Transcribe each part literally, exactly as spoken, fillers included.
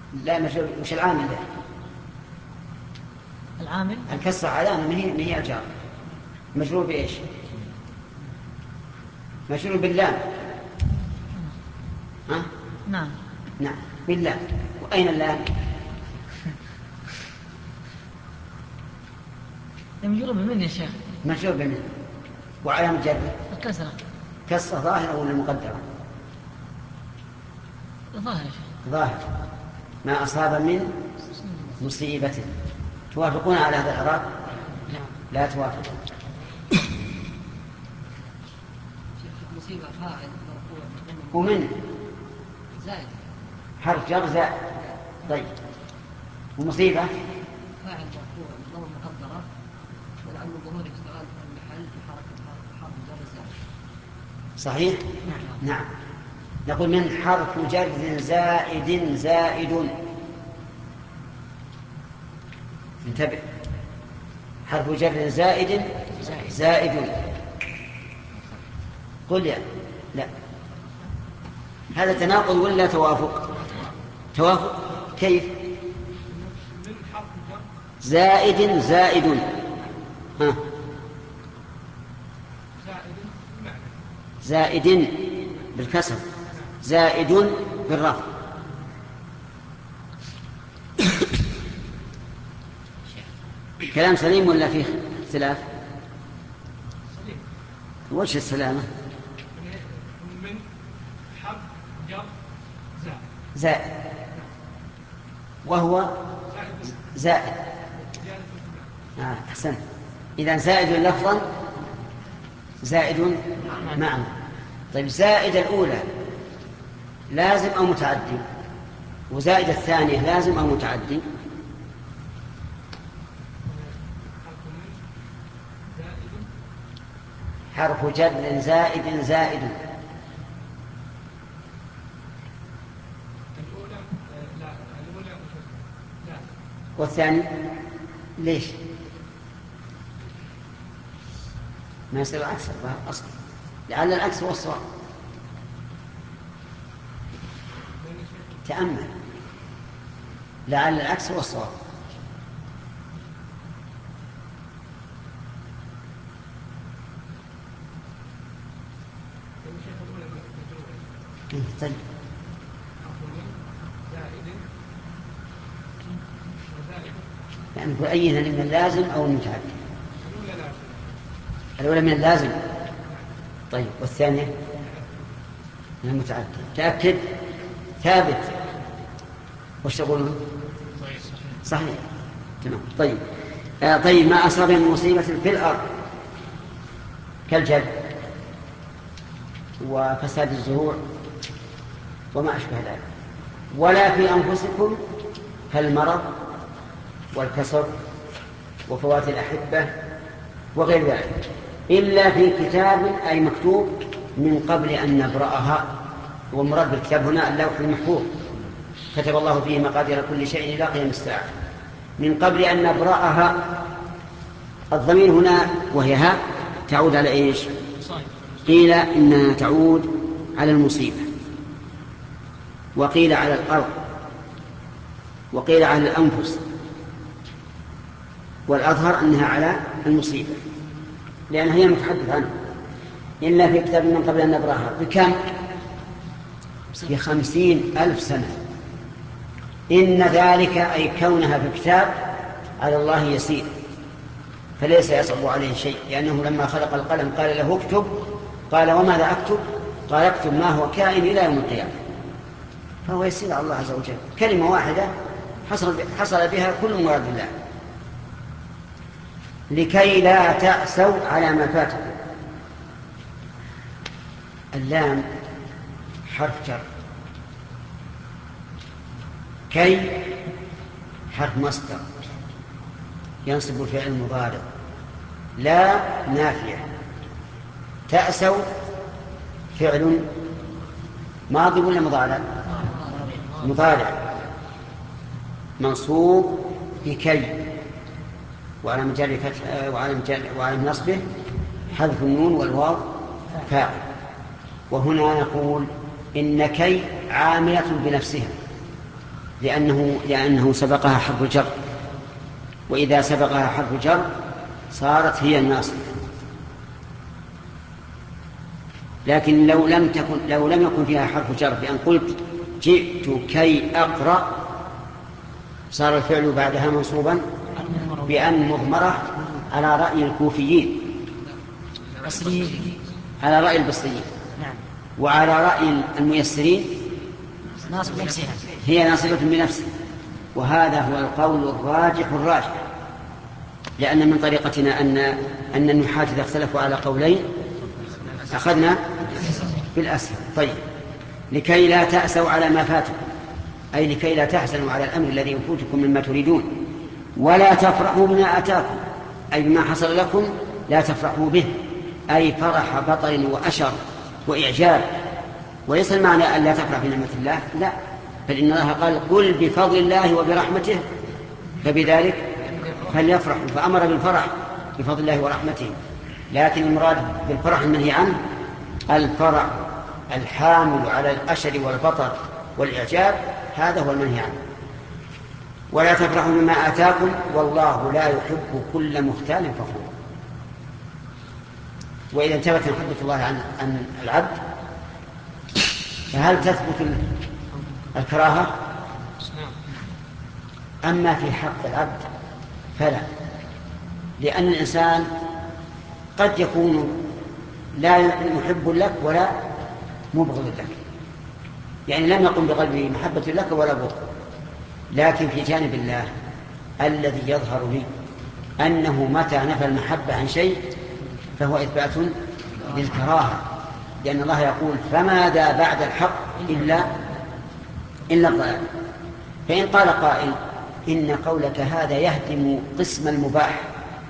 لا مش مش العامل ده. العامل الكسر علامة، ما هي ما هي الجار. مجرور بإيش؟ مجرور باللام. ها؟ نعم نعم باللام. وأين اللام؟ مجرور بمن يا شيخ؟ مجرور بمن. وعلامة جره الكسرة. كسر ظاهرة ولا مقدرة؟ ظاهر يا شيخ. ظاهر. ما أصاب من مصيبة. توافقون على هذا الإعراب؟ لا توافقون. مصيبة فاعل مرفوع ومن زائد حرف جر زائد. طيب ومصيبة فاعل مرفوع ضمن مقدرة ولعل الظهور اشتغال في المحل في حركة حرف جر زائد. صحيح؟ نعم. نعم. نقول من حرف جر زائد زائد. انتبه، حرف جر زائد زائد. قل يا لا، هذا تناقض ولا توافق؟ توافق. كيف؟ زائد زائد. ها. زائد بالكسر، زائد بالرفع. كلام سليم ولا فيه اختلاف؟ وش السلامة؟ من حرف جر زائد زائد وهو زائد. آه أحسن. إذا زائد لفظا زائد معنى. طيب زائد الأولى لازم أو متعدي؟ وزائد الثانية لازم أو متعدي؟ حرف جر زائد زائد. الأولى لا الأولى لا. والثاني ليش؟ ما يصير العكس أصلا، لعل العكس هو الصواب. تأمل، لعل العكس هو الصواب. طيب يعني نقول أيها من اللازم أو المتعدي؟ الأولى من اللازم. طيب والثانية من المتعدي. تأكد ثابت. وش تقولون؟ صحيح. تمام. طيب آه طيب ما أصاب من مصيبة في الأرض كالجد وفساد الزروع وما أشبه ذلك، ولا في أنفسكم كالمرض والكسر وفوات الأحبة وغير ذلك، إلا في كتاب أي مكتوب من قبل أن نبرأها. والمراد بالكتاب هنا اللوح المحفوظ، كتب الله فيه مقادير كل شيء إلى قيام الساعة. من قبل أن نبرأها، الضمير هنا وهي ها تعود على إيش؟ قيل إنها تعود على المصيبة، وقيل على الأرض، وقيل على الأنفس، والأظهر أنها على المصيبة لأنها هي المتحدث عنها. إلا في كتاب من قبل أن نبرأها. بكم؟ بخمسين ألف سنة. إن ذلك أي كونها في كتاب على الله يسير، فليس يصعب عليه شيء، لأنه لما خلق القلم قال له اكتب، قال وماذا أكتب؟ قال اكتب ما هو كائن إلى يوم القيامة. فهو يسير على الله عز وجل. كلمة واحدة حصل بها كل مراد الله. لكي لا تأسوا على ما فاتكم. اللام حرف جر، كي حرف مصدر ينصب الفعل المضارع، لا نافية، تأسوا فعل ماضي ولا مضارع؟ مضارع منصوب بكي، وعلى جر فتح وعلى جر وعلى نصبه حذف النون والواو فاعل. وهنا نقول إن كي عاملة بنفسها، لأنه, لأنه سبقها حرف الجر، وإذا سبقها حرف الجر صارت هي الناصب. لكن لو لم تكن لو لم يكن فيها حرف جر بأن قلت جئت كي أقرأ صار الفعل بعدها منصوبا بأن مضمرة على رأي الكوفيين، على رأي البصريين، وعلى رأي الميسرين هي ناصبة بنفسها. وهذا هو القول الراجح الراجح، لأن من طريقتنا أن أن النحاة إذا اختلفوا على قولين أخذنا بالأسهل. طيب، لكي لا تأسوا على ما فاتكم، أي لكي لا تحزنوا على الأمر الذي يفوتكم مما تريدون، ولا تفرحوا بما أتاكم، أي بما حصل لكم لا تفرحوا به، أي فرح بطر وأشر وإعجاب. وليس المعنى أن لا تفرح بنعمة الله، لا، بل إن الله قال قل بفضل الله وبرحمته فبذلك فليفرحوا، فأمر بالفرح بفضل الله ورحمته. لكن المراد بالفرح المنهي عنه الفرح الحامل على الأشر والبطر والإعجاب، هذا هو المنهي عنه. ولا تفرحوا بما آتاكم والله لا يحب كل مختال فخور. وإذا انتبهت محبة الله عن, عن العبد فهل تثبت الكراهة؟ أما في حق العبد فلا، لأن الإنسان قد يكون لا محب لك ولا مبغض لك، يعني لم يقم بقلبه محبة لك ولا بغض. لكن في جانب الله الذي يظهر لي أنه متى نفى المحبة عن شيء فهو إثبات للكراهة، لأن الله يقول فماذا بعد الحق إلا إلا الضلال. فإن قال قائل إن قولك هذا يهدم قسم المباح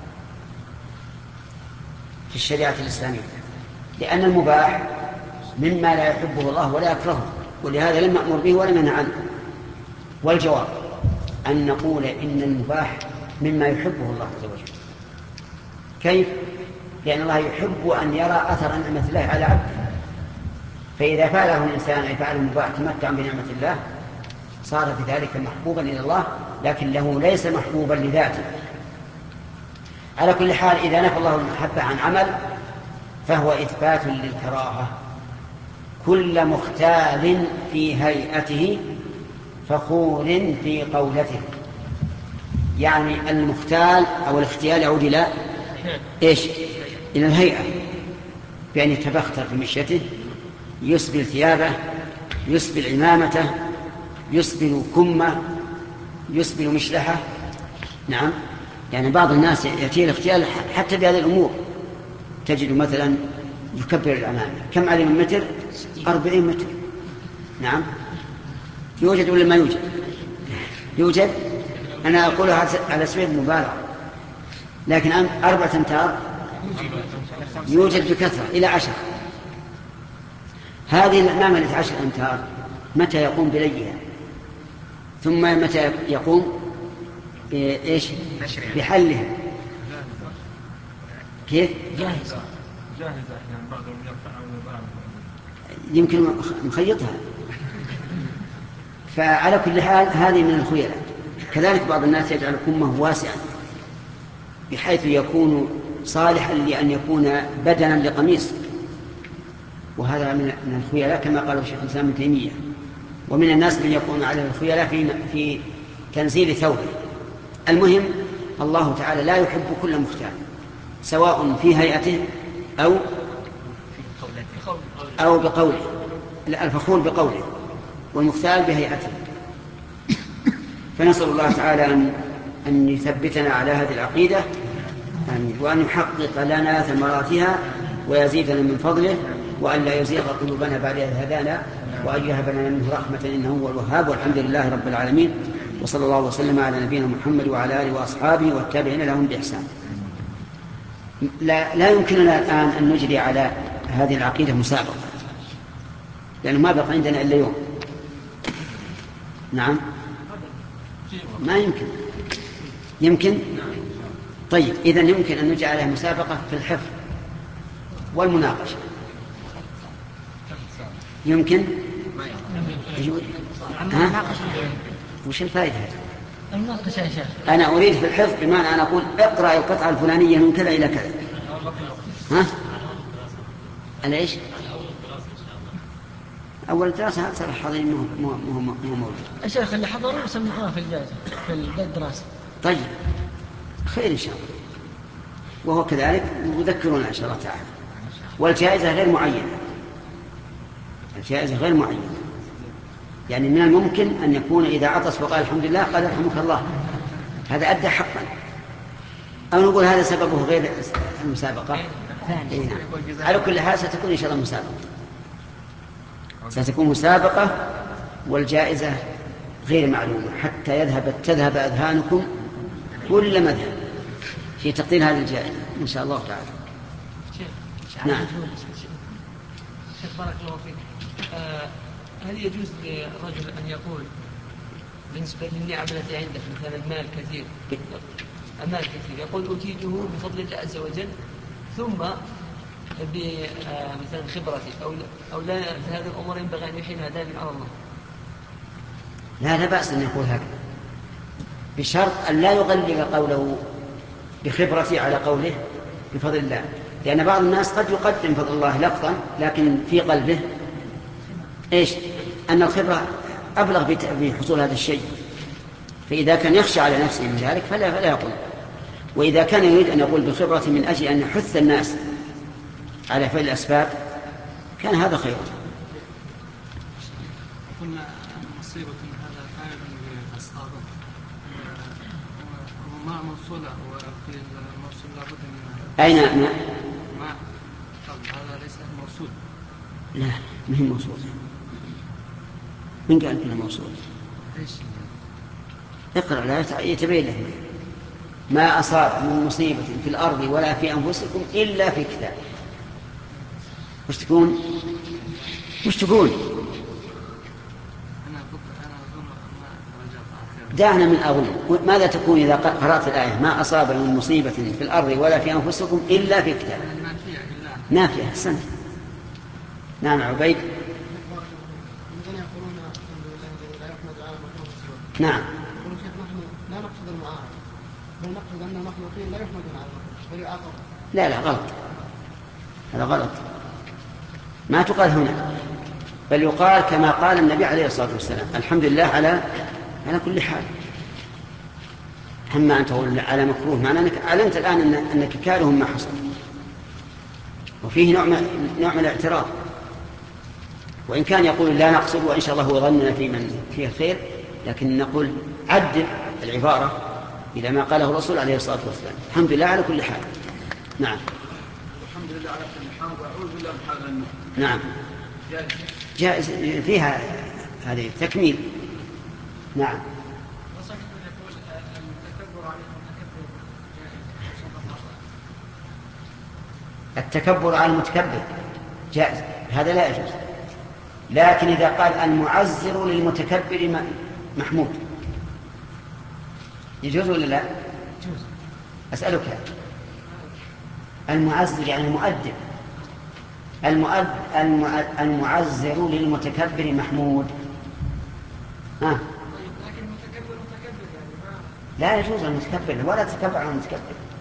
في الشريعة الإسلامية، لأن المباح مما لا يحبه الله ولا يكرهه، ولهذا لم نأمر به ولم ننهى عنه. والجواب أن نقول إن المباح مما يحبه الله عز وجل. كيف؟ لأن الله يحب أن يرى أثر نعمة الله على عبده، فإذا فعله الإنسان أي فعل المباح تمتعا بنعمة الله صار في ذلك محبوبا إلى الله، لكن له ليس محبوبا لذاته. على كل حال إذا نفى الله المحبة عن عمل فهو إثبات للكراهة. كل مختال في هيئته فخور في قولته، يعني المختال أو الاختيال يعود إلى إيش؟ إلى الهيئة، بأن يتبختر في مشيته، يسبل ثيابه، يسبل عمامته، يسبل كمه، يسبل مشلحه. نعم، يعني بعض الناس يأتيه الاختيال حتى بهذه الأمور. تجد مثلا يكبر العمامة، كم عليه من متر؟ أربعين متر. نعم، يوجد ولا ما يوجد؟ يوجد. أنا أقولها على سبيل المبالغة، لكن أربعة أمتار يوجد بكثرة إلى عشر. هذه العمامة التي عشر أمتار متى يقوم بليها؟ ثم متى يقوم بإيش؟ بحلها؟ كيف؟ جاهزة جاهزة يعني بعد أن يرفع يمكن مخيطها. فعلى كل حال هذه من الخيلاء. كذلك بعض الناس يجعل كمه واسعا بحيث يكون صالحا لأن يكون بدنا لقميص، وهذا من الخيلاء كما قال الشيخ الإسلام ابن تيمية. ومن الناس من يكون عليه الخيلاء في في تنزيل ثوبه. المهم الله تعالى لا يحب كل مختال سواء في هيئته أو أو بقوله، الفخور بقوله والمختال بهيئته. فنسأل الله تعالى أن أن يثبتنا على هذه العقيدة، وأن يحقق لنا ثمراتها ويزيدنا من فضله، وأن لا يزيغ قلوبنا بعد إذ هدانا، وأن يهب لنا منه رحمة إنه هو الوهاب. والحمد لله رب العالمين، وصلى الله وسلم على نبينا محمد وعلى آله وأصحابه والتابعين لهم بإحسان. لا, لا يمكننا الآن أن نجري على هذه العقيدة مسابقة، لأنه ما بقى عندنا إلا يوم. نعم، ما يمكن. يمكن. طيب، إذن يمكن أن نجري عليها مسابقة في الحفظ والمناقشة. يمكن. ها؟ وش الفائدة؟ المناقشة يا شيخ. أنا أريد في الحفظ بمعنى أنا أقول اقرأ القطعة الفلانية من كذا إلى كذا. ها؟ أنا إيش؟ أول دراسة أكثر الحاضرين مو مو مو موجود. الشيخ اللي حضروا يسمعوها في الجائزة في الدراسة. طيب خير إن شاء الله. وهو كذلك يذكرنا إن شاء الله تعالى. والجائزة غير معينة. الجائزة غير معينة. يعني من الممكن أن يكون إذا عطس وقال الحمد لله قال يرحمك الله، هذا أدى حقا. أو نقول هذا سببه غير المسابقة. نعم. على كل حال ستكون إن شاء الله مسابقة. ستكون مسابقة والجائزة غير معلومة حتى يذهب تذهب أذهانكم كل مذهب في تقدير هذه الجائزة إن شاء الله تعالى. نعم. شيخ بارك الله فيك. آه هل يجوز لرجل أن يقول بالنسبة للنعم التي عنده مثلا المال كثير المال كثير يقول أوتيته بفضل الله عز وجل ثم بمثلا خبرتي أو أو لا في هذه الأمور ينبغي أن يحيلها دائما على الله؟ لا لا بأس أن يقول هكذا بشرط أن لا يغلب قوله بخبرتي على قوله بفضل الله، لأن بعض الناس قد يقدم فضل الله لفظا لكن في قلبه إيش؟ أن الخبرة أبلغ بحصول هذا الشيء، فإذا كان يخشى على نفسه من ذلك فلا فلا يقول. وإذا كان يريد أن يقول بخبرة من أجل أن يحث الناس على فعل الأسباب كان هذا خير. قلنا مصيبة هذا فاعل بأصحابه وما موصولة وفي الموصول لابد من أين ما؟ ما طب هذا ليس موصول. لا ما هي موصول. من قال كنا موصول؟ ايش؟ اقرأ لا يتبين له ما أصاب من مصيبة في الأرض ولا في أنفسكم إلا في كتاب. وش تكون؟ وش تكون؟ أنا أنا أظن ما رجعت. دعنا من أظن. ماذا تكون إذا قرأت الآية ما أصاب من مصيبة في الأرض ولا في أنفسكم إلا في كتاب؟ نافية. أحسنت. نعم عبيد. نعم. لا نقصد المعارضة بل نقصد أن المخلوقين لا يحمدون على المخلوق بل يعاقبون. لا لا غلط، هذا غلط. ما تقال هنا بل يقال كما قال النبي عليه الصلاة والسلام الحمد لله على على كل حال. أما أن تقول على مكروه معناه أنك علمت الآن أن أنك كاره ما حصل، وفيه نوع نوع من الاعتراض. وإن كان يقول لا نقصد وإن شاء الله هو ظننا في من فيه الخير، لكن نقول عدل العبارة إلى ما قاله الرسول عليه الصلاة والسلام الحمد لله على كل حال. نعم. الحمد لله على كل حال وأعوذ بالله من حال النار. نعم جائز فيها هذه تكميل. نعم. التكبر على المتكبر جائز، هذا لا يجوز. لكن إذا قال المعزر للمتكبر محمود يجوز ولا لا؟ يجوز. أسألك المعزر يعني المؤدب المؤد... المعزر للمتكبر محمود. ها؟ لكن المتكبر متكبر يعني لا يجوز المتكبر ولا تتكبر على المتكبر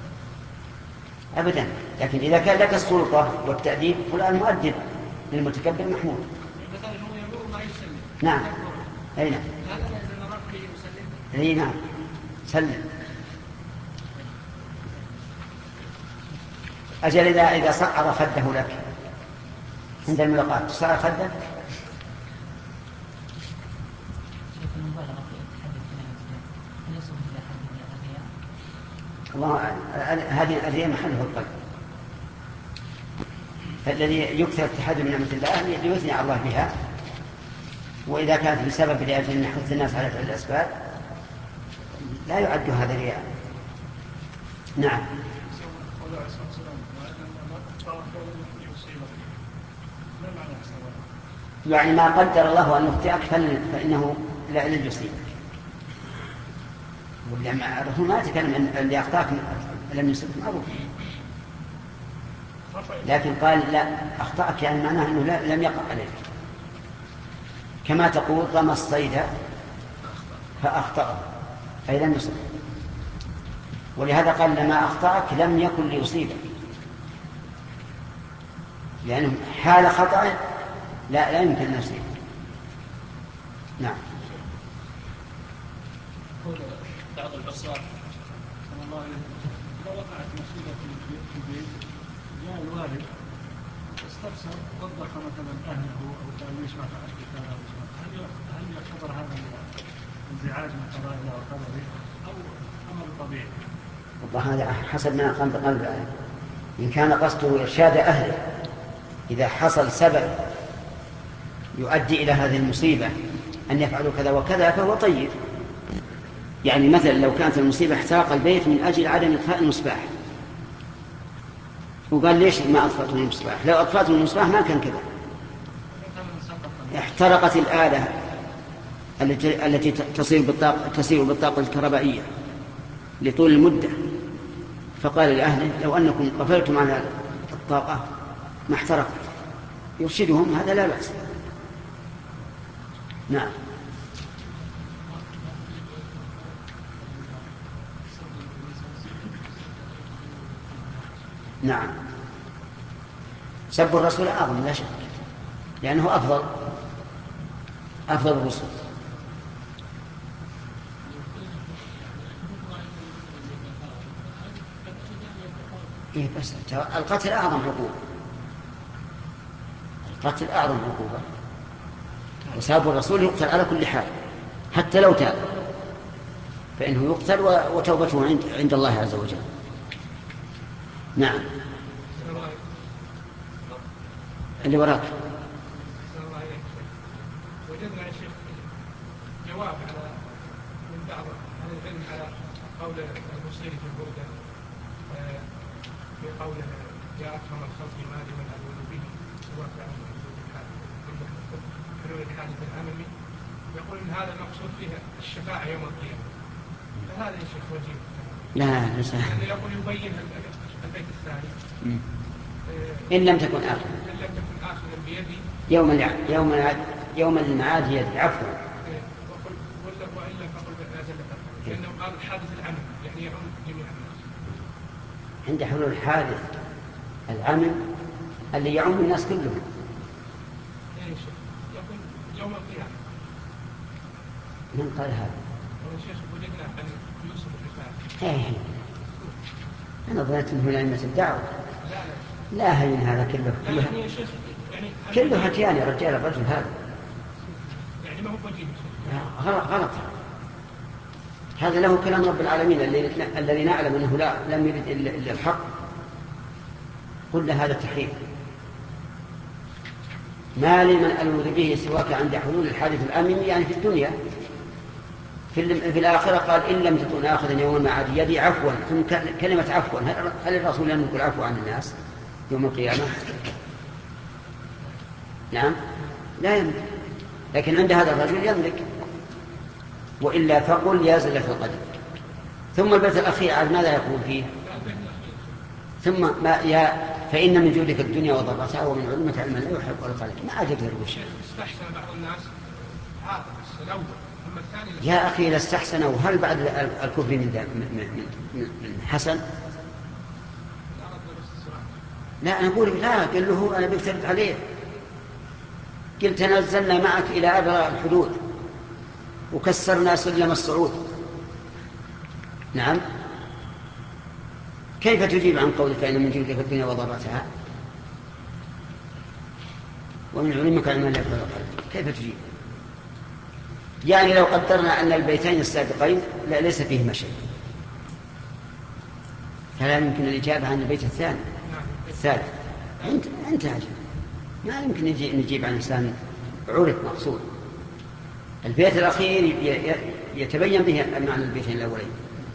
أبدا. لكن إذا كان لك السلطة والتأديب قل المؤدب للمتكبر محمود. مثلا هو يمر ما يسلم. نعم. أي نعم. هذا إذا مرر به يسلم. أي نعم سلم. أجل إذا إذا صعر خده لك عند الملاقاة تصعر خده. الله هذه الأذية محله القلب. فالذي يكثر التحدث من نعمة الله ليثني على الله بها، وإذا كانت بسبب لأجل أن يحث الناس على فعل الأسباب لا يعد هذا رياء. نعم. يعني ما قدر الله أن يخطئك فإنه لا يصيبك. الرسول ما يتكلم أن اللي أخطأك لم يصبك معروف، لكن قال لا أخطأك يعني معناه أنه لم يقع عليك. كما تقول رمى الصيد فأخطأه أي لم يصب، ولهذا قال لما أخطأك لم يكن ليصيبك، لأنه حال خطأه لا لا يمكن أن يصيب. نعم. يقول بعض العصاة صلى الله عليه وسلم إذا وقعت مصيبة في البيت جاء الوالد استفسر وضح مثلا أهله أو قال ليش ما فعلت كذا، هل هل يعتبر هذا انزعاج من قضاء الله وقدره أو أمر طبيعي؟ والله هذا حسب ما قام بقلبه. إن كان قصده إرشاد أهله إذا حصل سبب يؤدي إلى هذه المصيبة أن يفعلوا كذا وكذا فهو طيب. يعني مثلا لو كانت المصيبة احترق البيت من أجل عدم إطفاء المصباح، وقال ليش ما أطفأتم المصباح؟ لو أطفأتم المصباح ما كان كذا. احترقت الآلة التي التي تصير بالطاقة تسير بالطاقة الكهربائية لطول المدة، فقال لأهله لو أنكم قفلتم على الطاقة ما احترقت، يرشدهم هذا لا بأس. نعم. نعم، سب الرسول أعظم لا شك، لأنه أفضل أفضل الرسل. إيه بس القتل أعظم عقوبة، القتل أعظم عقوبة، وساب الرسول يقتل على كل حال حتى لو تاب فإنه يقتل وتوبته عند عند الله عز وجل. نعم. اللي وراك. وجدنا يا شيخ جواب على من بعض أهل العلم على قول المصير في البردة في قوله يا أكرم الخلق ما لمن ألول به سواك عن حلول الحادث الأمامي، يقول إن هذا المقصود فيه الشفاعة يوم القيامة، فهذا يا شيخ وجيه. لا ليس يعني يقول يبين البيت الثاني إن لم تكن آخر إن لم تكن آخذا بيدي يوم يوم يوم المعاد يدي عفوا. ولا وإلا فقل بأجل لك، لأنه قال الحادث العمل يعني يعم جميع الناس. عند حلول الحادث العمل اللي يعم الناس كلهم. يا شيخ يقول يوم القيامة. من قال هذا؟ يا شيخ وجدنا عن يوسف الرفاعي. ايه أنا ظننت أنه لأئمة الدعوة. لا لا لا هين هذا كله كله, يعني يا شيخ يعني كله هتيان يا رجال. الرجل هذا يعني ما هو وجيه. غلط غلط. هذا له كلام رب العالمين الذي نعلم أنه لا لم يرد إلا الحق. قل هذا تحريف. ما لمن ألوذ به سواك عند حلول الحادث الآمن، يعني في الدنيا. في, في الآخرة قال إن لم تكن آخذا يوم المعاد يدي عفوا. ثم كلمة عفوا هل الرسول يملك العفو عن الناس يوم القيامة؟ نعم لا يملك، لكن عند هذا الرجل يملك. وإلا فقل يا زلة القدر. ثم البيت الأخير على ماذا يقول فيه؟ ثم ما يا فإن من جودك الدنيا وضرتها ومن علمك علما لا يحب القلب. ما عجب الوش. استحسن بعض الناس هذا الأول. أما الثاني يا أخي لا استحسنوا. هل بعد الكفر من, من, من, من حسن؟ لا أنا أقول لا. قل له أنا بكترت عليه. قلت نزلنا معك إلى أبرى الحدود وكسرنا سلم الصعود. نعم. كيف تجيب عن قولك فإن من جودك الدنيا وضرتها ومن علمك علما لا يحب القلب؟ كيف تجيب؟ يعني لو قدرنا أن البيتين السابقين لا ليس فيهما شيء فلا يمكن الإجابة عن البيت الثاني الثالث. أنت أنت عجب. ما يمكن نجيب عن إنسان عرف مقصود. البيت الأخير يتبين به معنى البيتين الأولين.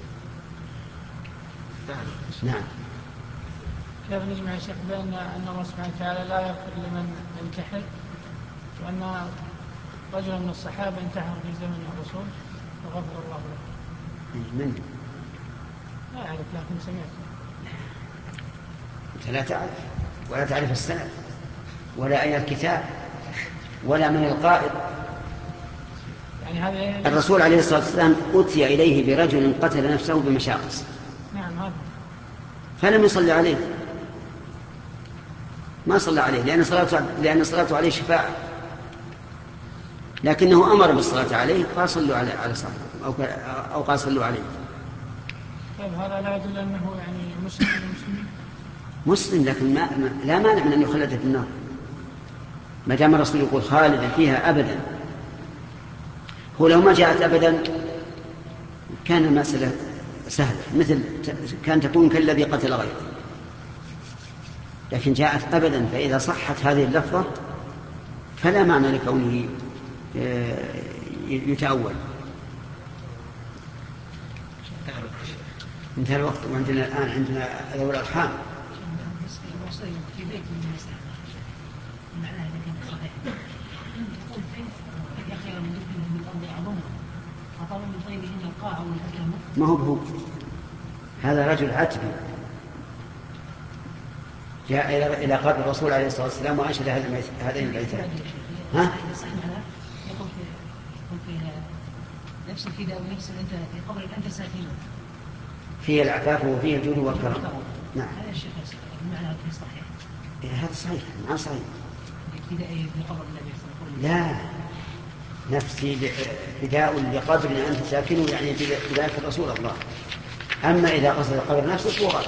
نعم. كيف نجمع يا شيخ بأن أن الله سبحانه وتعالى لا يغفر لمن انتحر، وأن رجل من الصحابة انتحر في زمن الرسول وغفر الله له؟ من؟ لا أعرف لكن سمعت. أنت لا تعرف ولا تعرف السند ولا أي الكتاب ولا من القائد. يعني هذا الرسول عليه الصلاة والسلام أتي إليه برجل قتل نفسه بمشاقص. نعم هذا. فلم يصلي عليه، ما صلى عليه لأن صلاته لأن صلاته عليه شفاعة، لكنه أمر بالصلاة عليه قال صلوا على على صاحبه أو أو قال صلوا عليه. طيب هذا لا يدل أنه يعني مسلم مسلم مسلم، لكن ما لا مانع من أن يخلد في النار ما دام الرسول يقول خالدا فيها أبدا. هو لو ما جاءت أبدا كان المسألة سهلة، مثل كان تكون كالذي قتل غيره، لكن جاءت أبدا، فإذا صحت هذه اللفظة فلا معنى لكونه يتأول. انتهى الوقت وعندنا الآن عندنا ذوي الأرحام. في بيت من المساء معناها إذا كان صحيح يقول بيت خير من دفنه من الأرض أعظمه أطال من طيبهن القاع والأكرم. ما هو بهو، هذا رجل عتبي جاء إلى قبر الرسول عليه الصلاة والسلام وأنشد هذين البيتين. ها؟ يقول فيها نفس الفداء ونفس أنت في قبر أنت ساكنه فيه العفاف وفيه الجود والكرم. نعم هذا الشيخ المعنى في صحيح. هذا صحيح، نعم صحيح. فداء لقبر النبي صلى الله عليه وسلم. لا، نفسي فداء لقبر أنت ساكنه يعني فداء الرسول الله. أما إذا قصد قبر نفسه فهو غلط.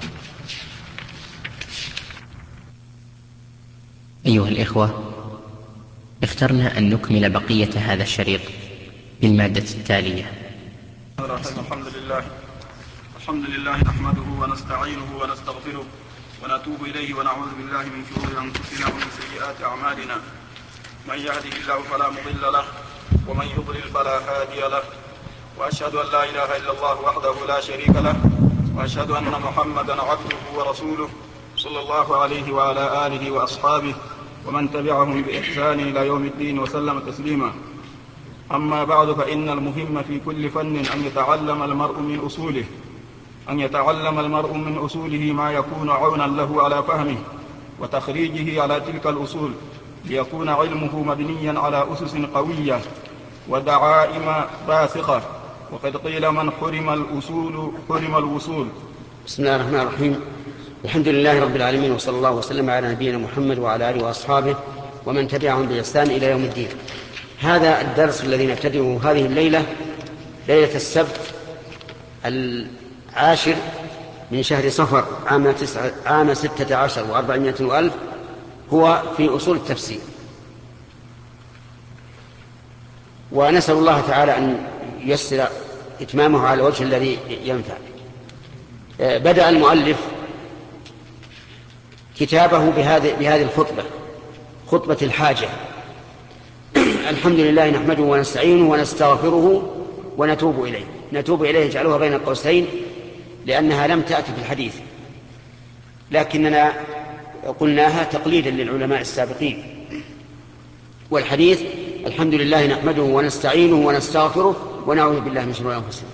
أيها الإخوة، اخترنا أن نكمل بقية هذا الشريط بالمادة التالية. الحمد لله الحمد لله نحمده ونستعينه ونستغفره ونتوب إليه ونعوذ بالله من شرور أنفسنا ومن سيئات أعمالنا. من يهده الله فلا مضل له ومن يضلل فلا هادي له، وأشهد أن لا إله إلا الله وحده لا شريك له، وأشهد أن محمدا عبده ورسوله صلى الله عليه وعلى آله وأصحابه ومن تبعهم بإحسان إلى يوم الدين وسلم تسليما. أما بعد، فإن المهم في كل فن أن يتعلم المرء من أصوله أن يتعلم المرء من أصوله ما يكون عونا له على فهمه وتخريجه على تلك الأصول، ليكون علمه مبنيا على أسس قوية ودعائم راسخة. وقد قيل من حرم الأصول حرم الوصول. بسم الله الرحمن الرحيم. الحمد لله رب العالمين، وصلى الله وسلم على نبينا محمد وعلى آله وأصحابه ومن تبعهم بإحسان إلى يوم الدين. هذا الدرس الذي نبتدئه هذه الليلة، ليلة السبت العاشر من شهر صفر عام, تسعة عام ستة عشر وأربعمائة وألف، هو في أصول التفسير. ونسأل الله تعالى أن ييسر إتمامه على الوجه الذي ينفع. بدأ المؤلف كتابه بهذه بهذه الخطبة، خطبة الحاجة. الحمد لله نحمده ونستعينه ونستغفره ونتوب إليه. نتوب إليه جعلوها بين قوسين لأنها لم تأتي في الحديث، لكننا قلناها تقليدا للعلماء السابقين. والحديث الحمد لله نحمده ونستعينه ونستغفره ونعوذ بالله من شرور أنفسنا.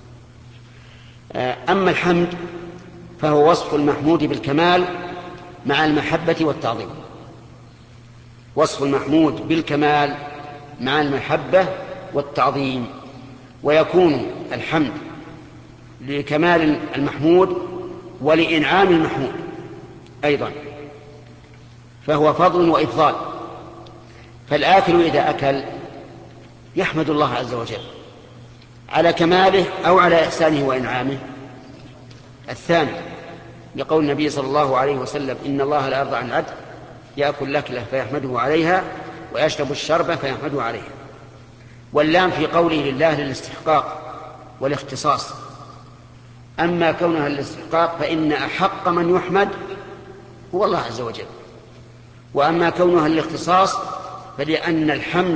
أما الحمد فهو وصف المحمود بالكمال مع المحبة والتعظيم. وصف المحمود بالكمال مع المحبة والتعظيم. ويكون الحمد لكمال المحمود ولإنعام المحمود أيضا، فهو فضل وإفضال. فالآكل إذا أكل يحمد الله عز وجل على كماله أو على إحسانه وإنعامه. الثاني لقول النبي صلى الله عليه وسلم: إن الله لا يرضى عن العبد يأكل لكلة فيحمده عليها ويشرب الشربة فيحمده عليها. واللام في قوله لله للاستحقاق والاختصاص. أما كونها للاستحقاق فإن أحق من يحمد هو الله عز وجل. وأما كونها للاختصاص فلأن الحمد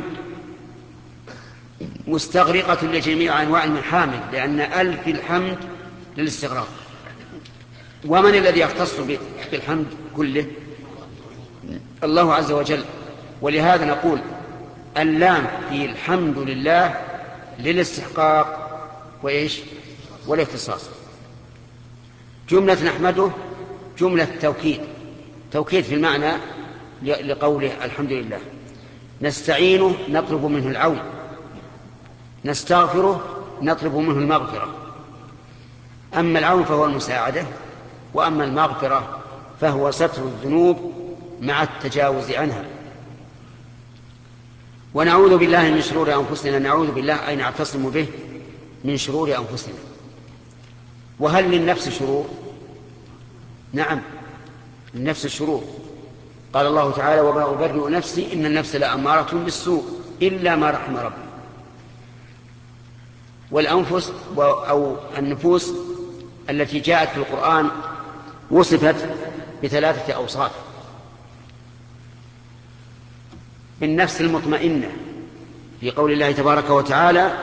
مستغرقة لجميع أنواع المحامد، لأن ألف الحمد للاستغراق. ومن الذي يختص بالحمد كله؟ الله عز وجل. ولهذا نقول اللام في الحمد لله للاستحقاق وإيش والاختصاص. جملة نحمده جملة توكيد، توكيد في المعنى لقوله الحمد لله. نستعينه نطلب منه العون نستغفره نطلب منه المغفرة. أما العون فهو المساعدة، وأما المغفرة فهو ستر الذنوب مع التجاوز عنها. ونعوذ بالله من شرور أنفسنا، نعوذ بالله أي نعتصم به من شرور أنفسنا. وهل للنفس شرور؟ نعم، للنفس شرور. قال الله تعالى: وما أبرئ نفسي إن النفس لأمارة بالسوء إلا ما رحم ربي. والأنفس أو النفوس التي جاءت في القرآن وصفت بثلاثة أوصاف: بالنفس المطمئنة في قول الله تبارك وتعالى: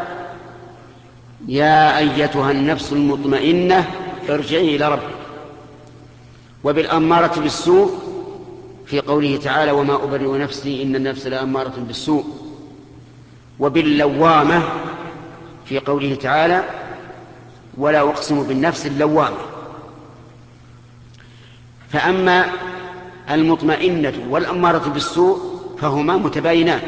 يا أيتها النفس المطمئنة ارجعي إلى ربك. وبالأمارة بالسوء في قوله تعالى: وما أبرئ نفسي إن النفس لأمارة بالسوء. وباللوامة في قوله تعالى: ولا أقسم بالنفس اللوامة. فأما المطمئنة والأمارة بالسوء فهما متباينان،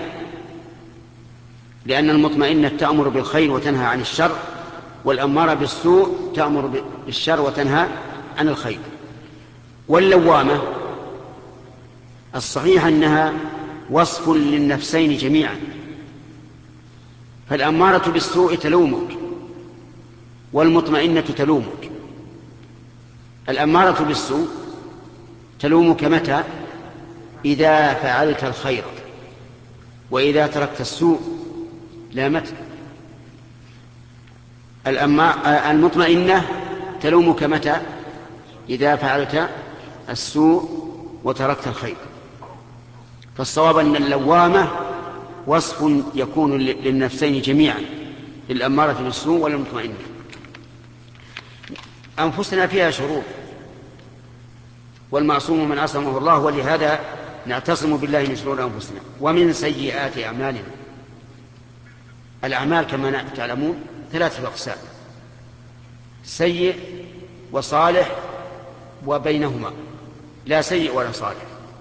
لأن المطمئنة تأمر بالخير وتنهى عن الشر، والأمارة بالسوء تأمر بالشر وتنهى عن الخير. واللوامة الصحيح أنها وصف للنفسين جميعا، فالأمارة بالسوء تلومك والمطمئنة تلومك. الأمارة بالسوء تلومك متى؟ إذا فعلت الخير، وإذا تركت السوء لامتك. المطمئنة تلومك متى؟ إذا فعلت السوء وتركت الخير. فالصواب أن اللوامة وصف يكون للنفسين جميعا، للأمارة بالسوء والمطمئنة. أنفسنا فيها شرور، والمعصوم من عصمه الله، ولهذا نعتصم بالله من شرور أنفسنا ومن سيئات أعمالنا. الأعمال كما تعلمون ثلاثة أقسام: سيء وصالح وبينهما، لا سيء ولا صالح.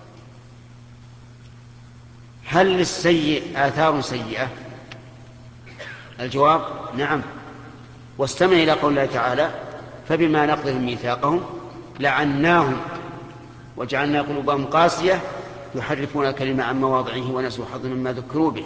هل للسيء آثار سيئة؟ الجواب: نعم. واستمع إلى قول الله تعالى: فبما نقضهم ميثاقهم لعناهم وجعلنا قلوبهم قاسية يحرفون الكلمة عن مواضعه ونسوا حظا مما ذكروا به.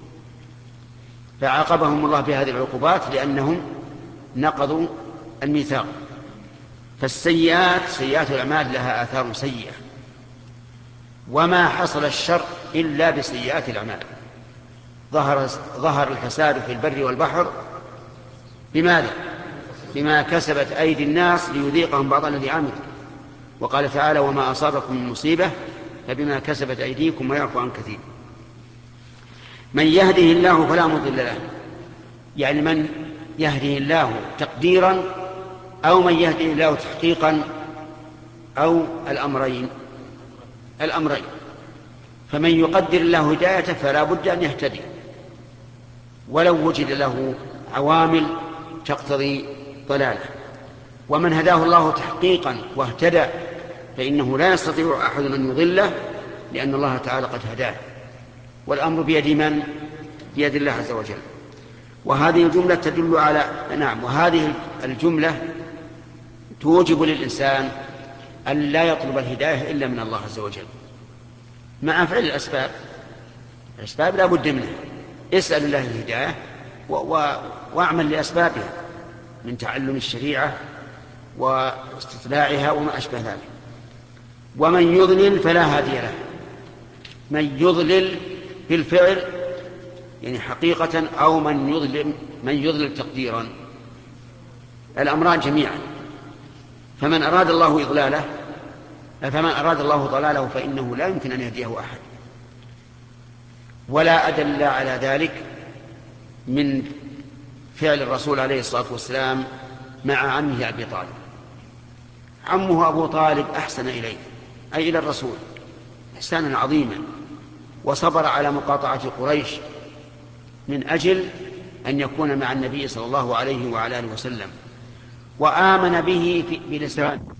فعاقبهم الله بهذه العقوبات لأنهم نقضوا الميثاق. فالسيئات سيئات الأعمال لها آثار سيئة، وما حصل الشر إلا بسيئات الأعمال. ظهر, ظهر الفساد في البر والبحر بماذا؟ بما كسبت أيدي الناس ليذيقهم بعض الذي عملوا. وقال تعالى: وما أصابكم من مصيبة فبما كسبت أيديكم ويعفو عن كثير. من يهده الله فلا مضل له، يعني من يهده الله تقديرا أو من يهده الله تحقيقا أو الأمرين الأمرين فمن يقدر الله هدايته فلا بد أن يهتدي، ولو وجد له عوامل تقتضي ضلاله. ومن هداه الله تحقيقا واهتدى فإنه لا يستطيع أحد أن يضله، لأن الله تعالى قد هداه. والأمر بيد من؟ بيد الله عز وجل. وهذه الجملة تدل على نعم وهذه الجملة توجب للإنسان أن لا يطلب الهداية إلا من الله عز وجل، مع فعل الأسباب. الأسباب لا بد منها، اسأل الله الهداية واعمل لأسبابها من تعلم الشريعة واستطلاعها وما أشبه ذلك. ومن يضلل فلا هادي له. من يضلل بالفعل يعني حقيقة، أو من يضلل من يضلل تقديرا، الأمران جميعا. فمن أراد الله إضلاله فمن أراد الله ضلاله فإنه لا يمكن أن يهديه أحد. ولا أدل على ذلك من فعل الرسول عليه الصلاة والسلام مع عمه أبي طالب. عمه أبو طالب أحسن إليه أي إلى الرسول إحسانا عظيما، وصبر على مقاطعة قريش من أجل أن يكون مع النبي صلى الله عليه وعلى آله وسلم، وآمن به بلسان